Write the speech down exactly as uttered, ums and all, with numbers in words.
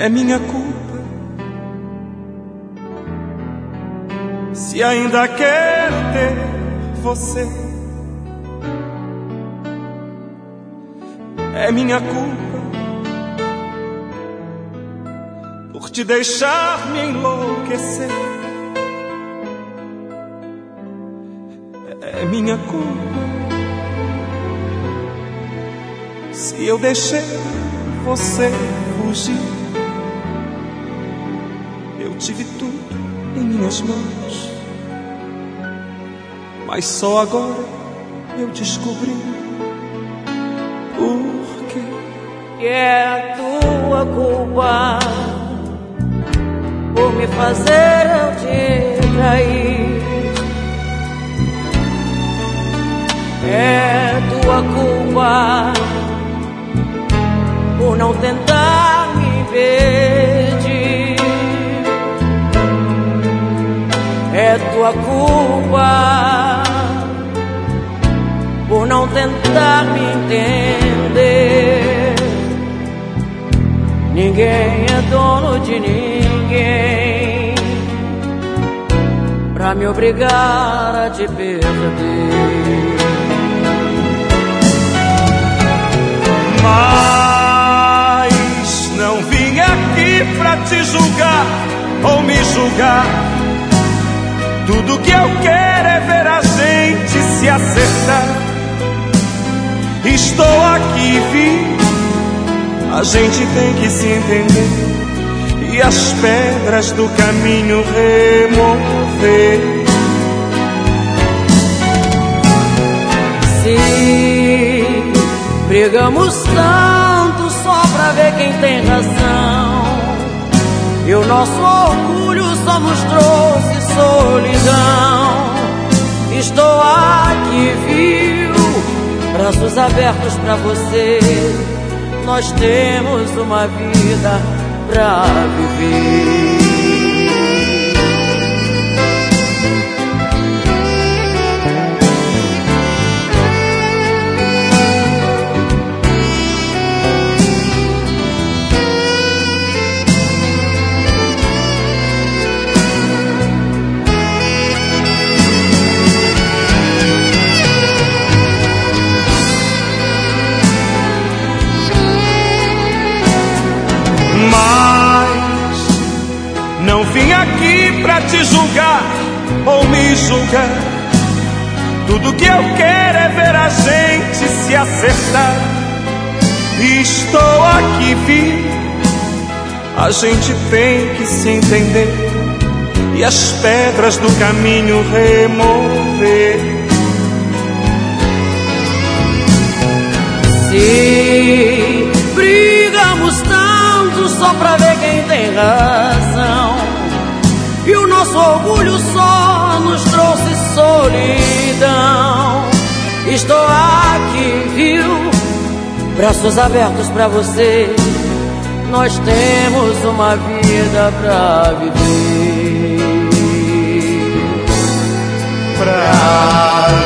É minha culpa se ainda quero ter você. É minha culpa por te deixar me enlouquecer. É minha culpa se eu deixei você fugir. Eu tive tudo em minhas mãos, mas só agora eu descobri por quê. Que é tua culpa por me fazer eu te trair. É tua culpa por não tentar me impedir. É tua culpa por não tentar me entender. Ninguém é dono de ninguém pra me obrigar a te perder. Mas não vim aqui pra te julgar ou me julgar. Tudo que eu quero é ver a gente se acertar. Estou aqui, vi, a gente tem que se entender e as pedras do caminho remover. Se brigamos tanto só pra ver quem tem razão, e o nosso orgulho só nos trouxe solidão. Estou aqui, viu, braços abertos pra você. Nós temos uma vida pra viver. Não vim aqui pra te julgar ou me julgar. Tudo que eu quero é ver a gente se acertar. Estou aqui, vi, a gente tem que se entender e as pedras do caminho remover. Se brigamos tanto só pra ver quem tem razão, e o nosso orgulho só nos trouxe solidão. Estou aqui, viu, braços abertos pra você. Nós temos uma vida pra viver. Pra